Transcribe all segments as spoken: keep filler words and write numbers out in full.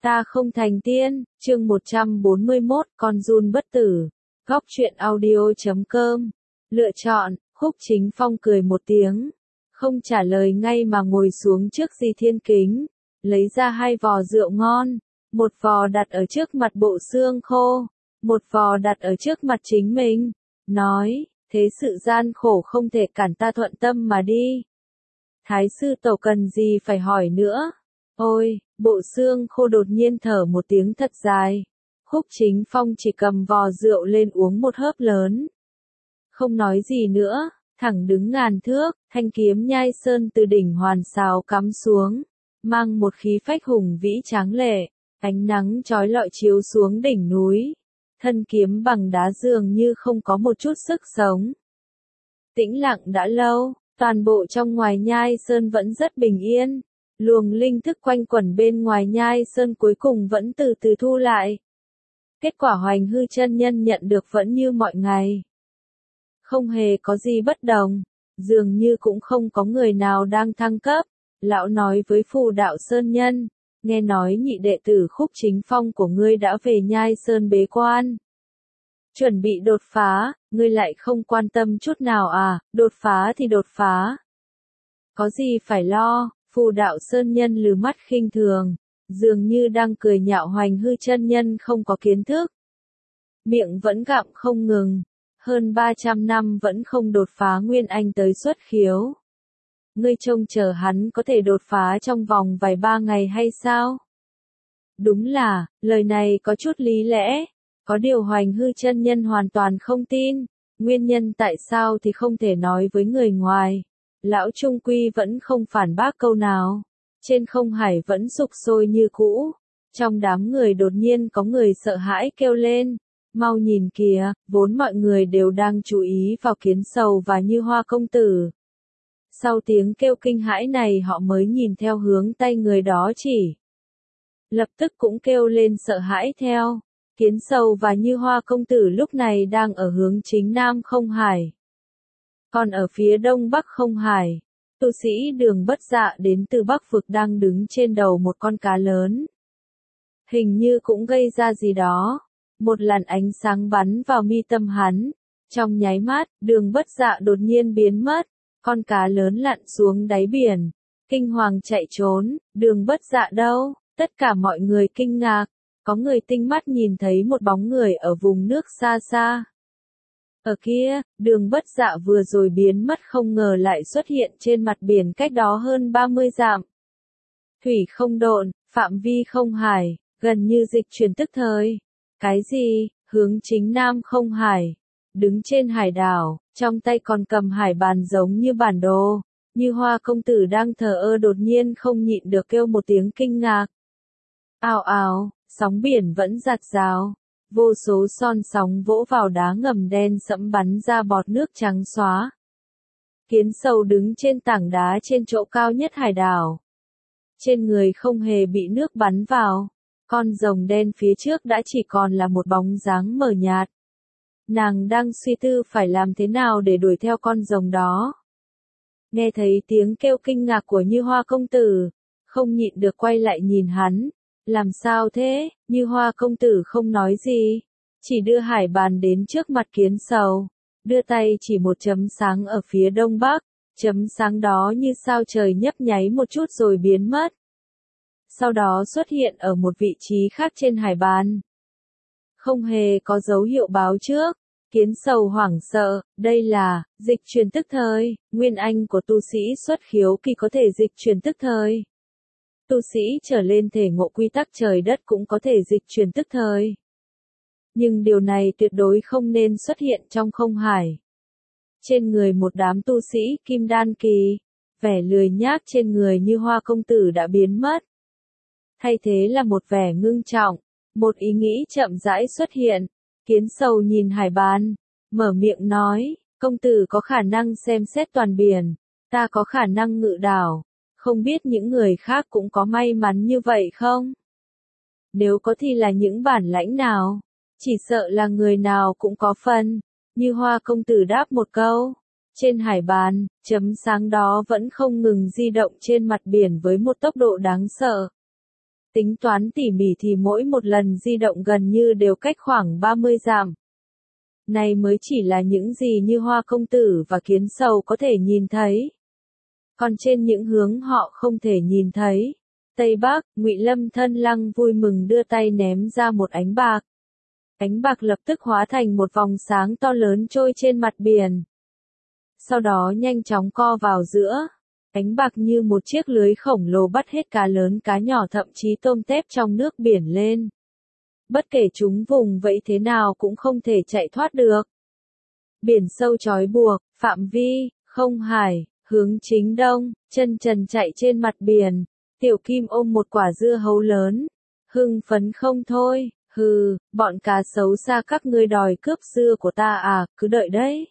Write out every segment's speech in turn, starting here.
Ta không thành tiên, chương một trăm bốn mươi mốt, con giun bất tử. Góc truyện audio chấm com. Lựa chọn, Khúc Chính Phong cười một tiếng. Không trả lời ngay mà ngồi xuống trước Di Thiên Kính. Lấy ra hai vò rượu ngon. Một vò đặt ở trước mặt Bộ Xương Khô. Một vò đặt ở trước mặt chính mình. Nói, thế sự gian khổ không thể cản ta thuận tâm mà đi. Thái sư tổ cần gì phải hỏi nữa. Ôi, Bộ Xương Khô đột nhiên thở một tiếng thật dài. Khúc Chính Phong chỉ cầm vò rượu lên uống một hớp lớn. Không nói gì nữa, thẳng đứng ngàn thước, thanh kiếm nhai sơn từ đỉnh hoàn sào cắm xuống, mang một khí phách hùng vĩ tráng lệ, ánh nắng chói lọi chiếu xuống đỉnh núi. Thân kiếm bằng đá dường như không có một chút sức sống. Tĩnh lặng đã lâu, toàn bộ trong ngoài nhai sơn vẫn rất bình yên. Luồng linh thức quanh quẩn bên ngoài nhai sơn cuối cùng vẫn từ từ thu lại. Kết quả Hoành Hư chân nhân nhận được vẫn như mọi ngày. Không hề có gì bất đồng, dường như cũng không có người nào đang thăng cấp. Lão nói với Phù Đạo Sơn Nhân, nghe nói nhị đệ tử Khúc Chính Phong của ngươi đã về nhai sơn bế quan. Chuẩn bị đột phá, ngươi lại không quan tâm chút nào à, đột phá thì đột phá. Có gì phải lo. Phù Đạo Sơn Nhân lừ mắt khinh thường, dường như đang cười nhạo Hoành Hư chân nhân không có kiến thức. Miệng vẫn gặm không ngừng, hơn ba trăm năm vẫn không đột phá Nguyên Anh tới xuất khiếu. Ngươi trông chờ hắn có thể đột phá trong vòng vài ba ngày hay sao? Đúng là, lời này có chút lý lẽ, có điều Hoành Hư chân nhân hoàn toàn không tin, nguyên nhân tại sao thì không thể nói với người ngoài. Lão Trung Quy vẫn không phản bác câu nào. Trên không hải vẫn sục sôi như cũ. Trong đám người đột nhiên có người sợ hãi kêu lên. Mau nhìn kìa, vốn mọi người đều đang chú ý vào Kiến Sầu và Như Hoa công tử. Sau tiếng kêu kinh hãi này họ mới nhìn theo hướng tay người đó chỉ. Lập tức cũng kêu lên sợ hãi theo. Kiến Sầu và Như Hoa công tử lúc này đang ở hướng chính nam không hải. Còn ở phía đông bắc không hải, tu sĩ Đường Bất Dạ đến từ Bắc Vực đang đứng trên đầu một con cá lớn. Hình như cũng gây ra gì đó. Một làn ánh sáng bắn vào mi tâm hắn. Trong nháy mắt, Đường Bất Dạ đột nhiên biến mất. Con cá lớn lặn xuống đáy biển. Kinh hoàng chạy trốn, Đường Bất Dạ đâu? Tất cả mọi người kinh ngạc. Có người tinh mắt nhìn thấy một bóng người ở vùng nước xa xa. Ở kia, Đường Bất Dạ vừa rồi biến mất không ngờ lại xuất hiện trên mặt biển cách đó hơn ba mươi dặm. Thủy không độn, phạm vi không hải, gần như dịch chuyển tức thời. Cái gì, hướng chính nam không hải. Đứng trên hải đảo, trong tay còn cầm hải bàn giống như bản đồ. Như Hoa công tử đang thờ ơ đột nhiên không nhịn được kêu một tiếng kinh ngạc. Ào ào, sóng biển vẫn giạt rào. Vô số son sóng vỗ vào đá ngầm đen sẫm bắn ra bọt nước trắng xóa. Kiến Sầu đứng trên tảng đá trên chỗ cao nhất hải đảo. Trên người không hề bị nước bắn vào. Con rồng đen phía trước đã chỉ còn là một bóng dáng mờ nhạt. Nàng đang suy tư phải làm thế nào để đuổi theo con rồng đó. Nghe thấy tiếng kêu kinh ngạc của Như Hoa công tử, không nhịn được quay lại nhìn hắn. Làm sao thế? Như Hoa công tử không nói gì, chỉ đưa hải bàn đến trước mặt Kiến Sầu, đưa tay chỉ một chấm sáng ở phía đông bắc, chấm sáng đó như sao trời nhấp nháy một chút rồi biến mất. Sau đó xuất hiện ở một vị trí khác trên hải bàn. Không hề có dấu hiệu báo trước, Kiến Sầu hoảng sợ, đây là, dịch chuyển tức thời, Nguyên Anh của tu sĩ xuất khiếu kỳ có thể dịch chuyển tức thời. Tu sĩ trở lên thể ngộ quy tắc trời đất cũng có thể dịch chuyển tức thời. Nhưng điều này tuyệt đối không nên xuất hiện trong không hải. Trên người một đám tu sĩ kim đan kỳ, vẻ lười nhác trên người Như Hoa công tử đã biến mất. Thay thế là một vẻ ngưng trọng, một ý nghĩ chậm rãi xuất hiện. Kiến Sầu nhìn hải bàn, mở miệng nói, công tử có khả năng xem xét toàn biển, ta có khả năng ngự đảo. Không biết những người khác cũng có may mắn như vậy không? Nếu có thì là những bản lãnh nào? Chỉ sợ là người nào cũng có phần. Như Hoa công tử đáp một câu. Trên hải bàn, chấm sáng đó vẫn không ngừng di động trên mặt biển với một tốc độ đáng sợ. Tính toán tỉ mỉ thì mỗi một lần di động gần như đều cách khoảng ba mươi dặm. Này mới chỉ là những gì Như Hoa công tử và Kiến Sầu có thể nhìn thấy. Còn trên những hướng họ không thể nhìn thấy, Tây Bắc, Ngụy Lâm Thân Lăng vui mừng đưa tay ném ra một ánh bạc. Ánh bạc lập tức hóa thành một vòng sáng to lớn trôi trên mặt biển. Sau đó nhanh chóng co vào giữa. Ánh bạc như một chiếc lưới khổng lồ bắt hết cá lớn cá nhỏ thậm chí tôm tép trong nước biển lên. Bất kể chúng vùng vẫy thế nào cũng không thể chạy thoát được. Biển sâu trói buộc, phạm vi, không hải, hướng chính đông, chân trần chạy trên mặt biển. Tiểu Kim ôm một quả dưa hấu lớn. Hưng phấn không thôi, hừ, bọn cá xấu xa các ngươi đòi cướp dưa của ta à, cứ đợi đấy.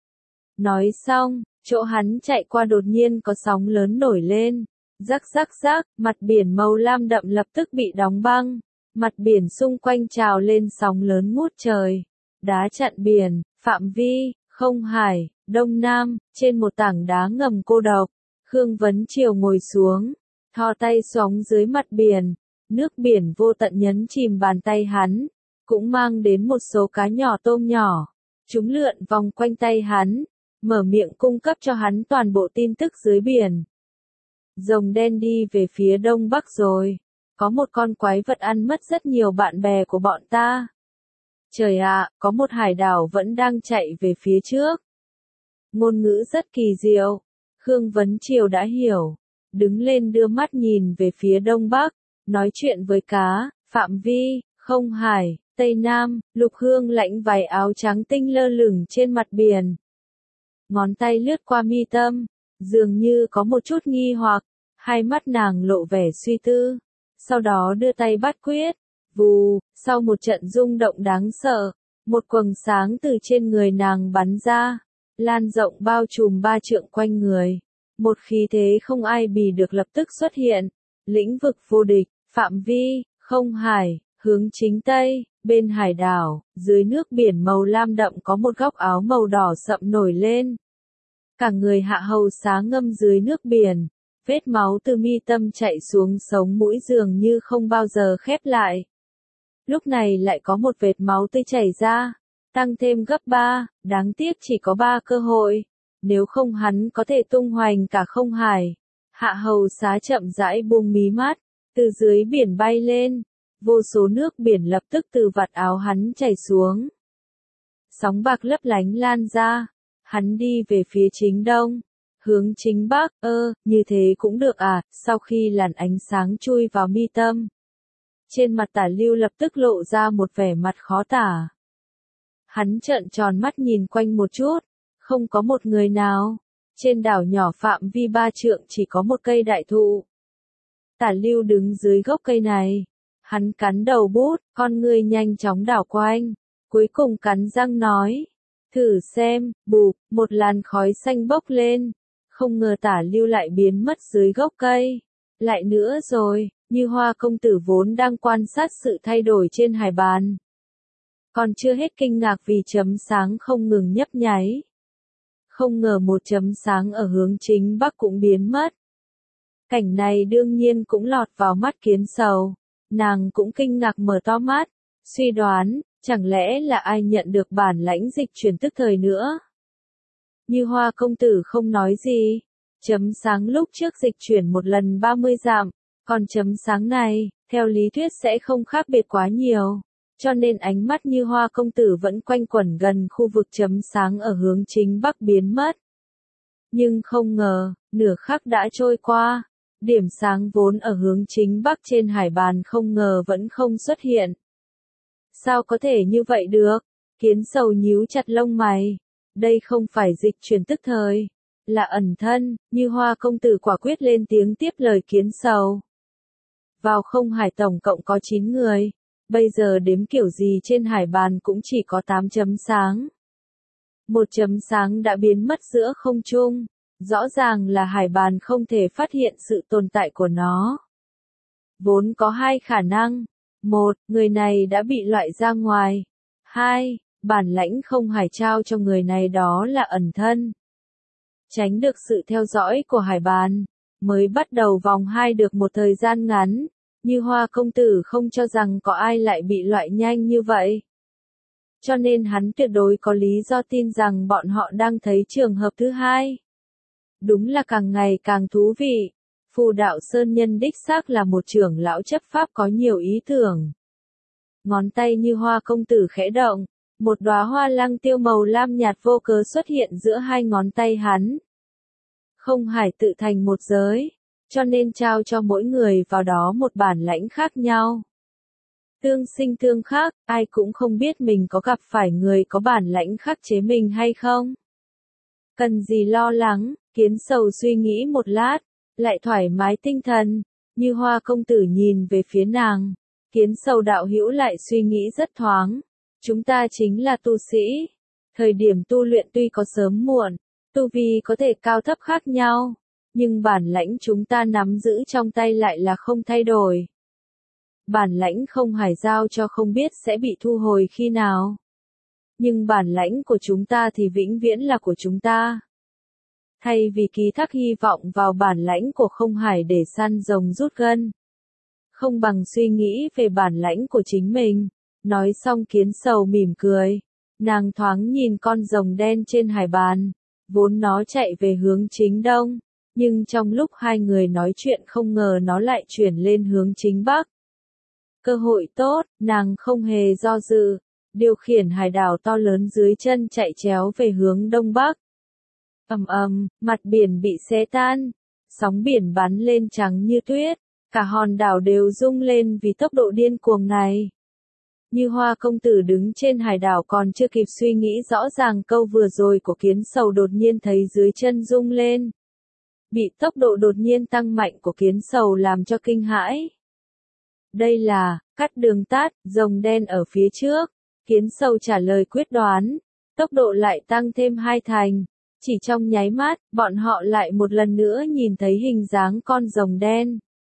Nói xong, chỗ hắn chạy qua đột nhiên có sóng lớn nổi lên. Rắc rắc rắc, mặt biển màu lam đậm lập tức bị đóng băng. Mặt biển xung quanh trào lên sóng lớn ngút trời. Đá chặn biển, phạm vi, không hải, đông nam, trên một tảng đá ngầm cô độc. Khương Vấn Triều ngồi xuống, thò tay xoóng dưới mặt biển. Nước biển vô tận nhấn chìm bàn tay hắn, cũng mang đến một số cá nhỏ tôm nhỏ. Chúng lượn vòng quanh tay hắn, mở miệng cung cấp cho hắn toàn bộ tin tức dưới biển. Rồng đen đi về phía đông bắc rồi. Có một con quái vật ăn mất rất nhiều bạn bè của bọn ta. Trời ạ, có một hải đảo vẫn đang chạy về phía trước. Ngôn ngữ rất kỳ diệu. Khương Vấn Triều đã hiểu. Đứng lên đưa mắt nhìn về phía đông bắc. Nói chuyện với cá, phạm vi, không hải, tây nam, Lục Hương lãnh váy áo trắng tinh lơ lửng trên mặt biển. Ngón tay lướt qua mi tâm, dường như có một chút nghi hoặc, hai mắt nàng lộ vẻ suy tư. Sau đó đưa tay bắt quyết, vù, sau một trận rung động đáng sợ, một quầng sáng từ trên người nàng bắn ra, lan rộng bao trùm ba trượng quanh người. Một khí thế không ai bì được lập tức xuất hiện, lĩnh vực vô địch, phạm vi, không hải, hướng chính tây, bên hải đảo, dưới nước biển màu lam đậm có một góc áo màu đỏ sậm nổi lên. Cả người Hạ Hầu Xá ngâm dưới nước biển. Vết máu từ mi tâm chạy xuống sống mũi dường như không bao giờ khép lại. Lúc này lại có một vệt máu tươi chảy ra, tăng thêm gấp ba, đáng tiếc chỉ có ba cơ hội. Nếu không hắn có thể tung hoành cả không hải. Hạ Hầu Xá chậm rãi buông mí mắt, từ dưới biển bay lên. Vô số nước biển lập tức từ vạt áo hắn chảy xuống. Sóng bạc lấp lánh lan ra, hắn đi về phía chính đông. Hướng chính bắc, ơ, như thế cũng được à, sau khi làn ánh sáng chui vào mi tâm. Trên mặt Tả Lưu lập tức lộ ra một vẻ mặt khó tả. Hắn trợn tròn mắt nhìn quanh một chút, không có một người nào. Trên đảo nhỏ phạm vi ba trượng chỉ có một cây đại thụ. Tả Lưu đứng dưới gốc cây này. Hắn cắn đầu bút, con ngươi nhanh chóng đảo quanh. Cuối cùng cắn răng nói. Thử xem, bụp, một làn khói xanh bốc lên. Không ngờ Tả Lưu lại biến mất dưới gốc cây. Lại nữa rồi, Như Hoa công tử vốn đang quan sát sự thay đổi trên hải bàn. Còn chưa hết kinh ngạc vì chấm sáng không ngừng nhấp nháy. Không ngờ một chấm sáng ở hướng chính bắc cũng biến mất. Cảnh này đương nhiên cũng lọt vào mắt Kiến Sầu. Nàng cũng kinh ngạc mở to mắt, suy đoán, chẳng lẽ là ai nhận được bản lãnh dịch chuyển tức thời nữa. Như Hoa công tử không nói gì. Chấm sáng lúc trước dịch chuyển một lần ba mươi dặm, còn chấm sáng này, theo lý thuyết sẽ không khác biệt quá nhiều. Cho nên ánh mắt Như Hoa công tử vẫn quanh quẩn gần khu vực chấm sáng ở hướng chính bắc biến mất. Nhưng không ngờ, nửa khắc đã trôi qua, điểm sáng vốn ở hướng chính bắc trên hải bàn không ngờ vẫn không xuất hiện. Sao có thể như vậy được? Kiến Sầu nhíu chặt lông mày. Đây không phải dịch chuyển tức thời, là ẩn thân. Như Hoa công tử quả quyết lên tiếng tiếp lời Kiến Sầu. Vào không hải tổng cộng có chín người, bây giờ đếm kiểu gì trên hải bàn cũng chỉ có tám chấm sáng. Một chấm sáng đã biến mất giữa không trung, rõ ràng là hải bàn không thể phát hiện sự tồn tại của nó. Vốn có hai khả năng, một, người này đã bị loại ra ngoài, hai, bản lãnh không hải trao cho người này đó là ẩn thân. Tránh được sự theo dõi của hải bàn, mới bắt đầu vòng hai được một thời gian ngắn, Như Hoa công tử không cho rằng có ai lại bị loại nhanh như vậy. Cho nên hắn tuyệt đối có lý do tin rằng bọn họ đang thấy trường hợp thứ hai. Đúng là càng ngày càng thú vị. Phù Đạo Sơn Nhân đích xác là một trưởng lão chấp pháp có nhiều ý tưởng. Ngón tay Như Hoa công tử khẽ động, một đóa hoa lăng tiêu màu lam nhạt vô cớ xuất hiện giữa hai ngón tay hắn. Không hải tự thành một giới, cho nên trao cho mỗi người vào đó một bản lãnh khác nhau. Tương sinh tương khắc, ai cũng không biết mình có gặp phải người có bản lãnh khắc chế mình hay không. Cần gì lo lắng, Kiến Sầu suy nghĩ một lát, lại thoải mái tinh thần, Như Hoa công tử nhìn về phía nàng. Kiến Sầu đạo hữu lại suy nghĩ rất thoáng. Chúng ta chính là tu sĩ. Thời điểm tu luyện tuy có sớm muộn, tu vi có thể cao thấp khác nhau, nhưng bản lãnh chúng ta nắm giữ trong tay lại là không thay đổi. Bản lãnh không hải giao cho không biết sẽ bị thu hồi khi nào. Nhưng bản lãnh của chúng ta thì vĩnh viễn là của chúng ta. Thay vì ký thác hy vọng vào bản lãnh của không hải để săn rồng rút gân, không bằng suy nghĩ về bản lãnh của chính mình. Nói xong Kiến Sầu mỉm cười. Nàng thoáng nhìn con rồng đen trên hải bàn. Vốn nó chạy về hướng chính đông. Nhưng trong lúc hai người nói chuyện không ngờ nó lại chuyển lên hướng chính bắc. Cơ hội tốt, nàng không hề do dự. Điều khiển hải đảo to lớn dưới chân chạy chéo về hướng đông bắc. Ầm ầm, mặt biển bị xé tan. Sóng biển bắn lên trắng như tuyết. Cả hòn đảo đều rung lên vì tốc độ điên cuồng này. Như Hoa công tử đứng trên hải đảo còn chưa kịp suy nghĩ rõ ràng câu vừa rồi của Kiến Sầu đột nhiên thấy dưới chân rung lên. Bị tốc độ đột nhiên tăng mạnh của Kiến Sầu làm cho kinh hãi. Đây là, cắt đường tát, rồng đen ở phía trước. Kiến Sầu trả lời quyết đoán. Tốc độ lại tăng thêm hai thành. Chỉ trong nháy mắt, bọn họ lại một lần nữa nhìn thấy hình dáng con rồng đen.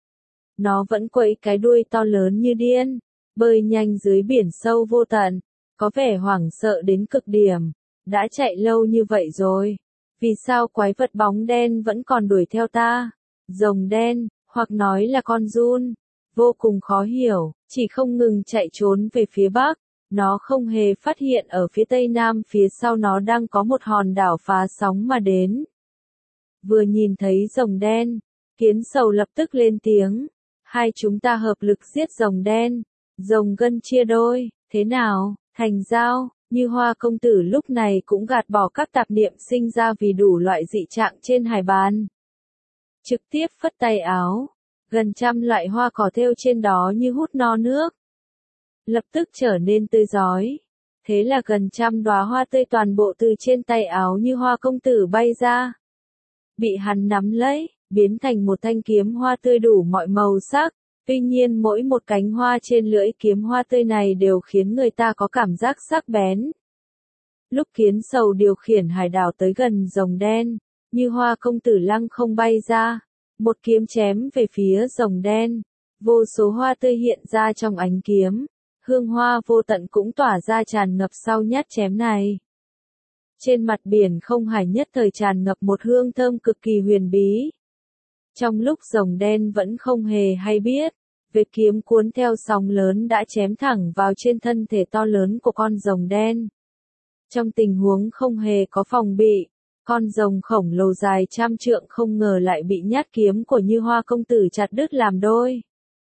Nó vẫn quẫy cái đuôi to lớn như điên, bơi nhanh dưới biển sâu vô tận, có vẻ hoảng sợ đến cực điểm. Đã chạy lâu như vậy rồi, vì sao quái vật bóng đen vẫn còn đuổi theo ta? Rồng đen, hoặc nói là con giun, vô cùng khó hiểu, chỉ không ngừng chạy trốn về phía bắc. Nó không hề phát hiện ở phía tây nam phía sau nó đang có một hòn đảo phá sóng mà đến. Vừa nhìn thấy rồng đen, Kiến Sầu lập tức lên tiếng. Hai chúng ta hợp lực giết rồng đen. Rồng gân chia đôi, thế nào, thành giao. Như Hoa công tử lúc này cũng gạt bỏ các tạp niệm sinh ra vì đủ loại dị trạng trên hải bàn. Trực tiếp phất tay áo, gần trăm loại hoa cỏ thêu trên đó như hút no nước. Lập tức trở nên tươi rói. Thế là gần trăm đóa hoa tươi toàn bộ từ trên tay áo Như Hoa công tử bay ra. Bị hắn nắm lấy, biến thành một thanh kiếm hoa tươi đủ mọi màu sắc. Tuy nhiên mỗi một cánh hoa trên lưỡi kiếm hoa tươi này đều khiến người ta có cảm giác sắc bén. Lúc Kiến Sầu điều khiển hải đảo tới gần rồng đen, Như Hoa công tử lăng không bay ra, một kiếm chém về phía rồng đen. Vô số hoa tươi hiện ra trong ánh kiếm, hương hoa vô tận cũng tỏa ra tràn ngập sau nhát chém này. Trên mặt biển không hải nhất thời tràn ngập một hương thơm cực kỳ huyền bí. Trong lúc rồng đen vẫn không hề hay biết, vệt kiếm cuốn theo sóng lớn đã chém thẳng vào trên thân thể to lớn của con rồng đen. Trong tình huống không hề có phòng bị, con rồng khổng lồ dài trăm trượng không ngờ lại bị nhát kiếm của Như Hoa công tử chặt đứt làm đôi.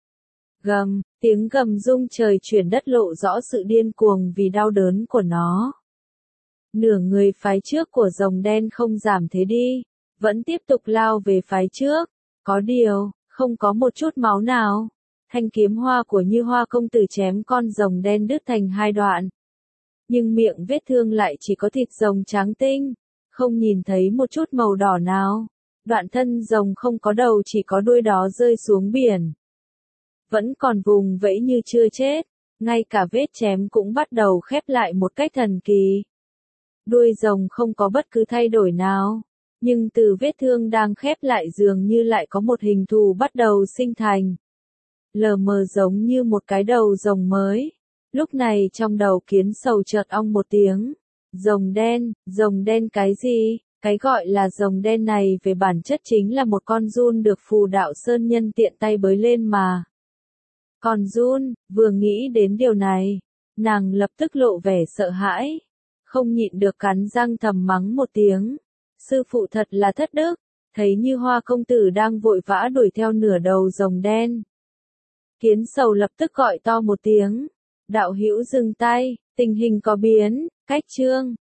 Gầm, tiếng gầm rung trời chuyển đất lộ rõ sự điên cuồng vì đau đớn của nó. Nửa người phái trước của rồng đen không giảm thế đi, vẫn tiếp tục lao về phái trước. Có điều, không có một chút máu nào. Thanh kiếm hoa của Như Hoa công tử chém con rồng đen đứt thành hai đoạn. Nhưng miệng vết thương lại chỉ có thịt rồng trắng tinh, không nhìn thấy một chút màu đỏ nào. Đoạn thân rồng không có đầu chỉ có đuôi đó rơi xuống biển. Vẫn còn vùng vẫy như chưa chết, ngay cả vết chém cũng bắt đầu khép lại một cách thần kỳ. Đuôi rồng không có bất cứ thay đổi nào. Nhưng từ vết thương đang khép lại dường như lại có một hình thù bắt đầu sinh thành. Lờ mờ giống như một cái đầu rồng mới. Lúc này trong đầu Kiến Sầu chợt ong một tiếng. Rồng đen, rồng đen cái gì? Cái gọi là rồng đen này về bản chất chính là một con giun được Phù Đạo Sơn Nhân tiện tay bới lên mà. Còn Jun, vừa nghĩ đến điều này, nàng lập tức lộ vẻ sợ hãi, không nhịn được cắn răng thầm mắng một tiếng. Sư phụ thật là thất đức, thấy Như Hoa công tử đang vội vã đuổi theo nửa đầu rồng đen. Kiến Sầu lập tức gọi to một tiếng, đạo hữu dừng tay, tình hình có biến, cách chương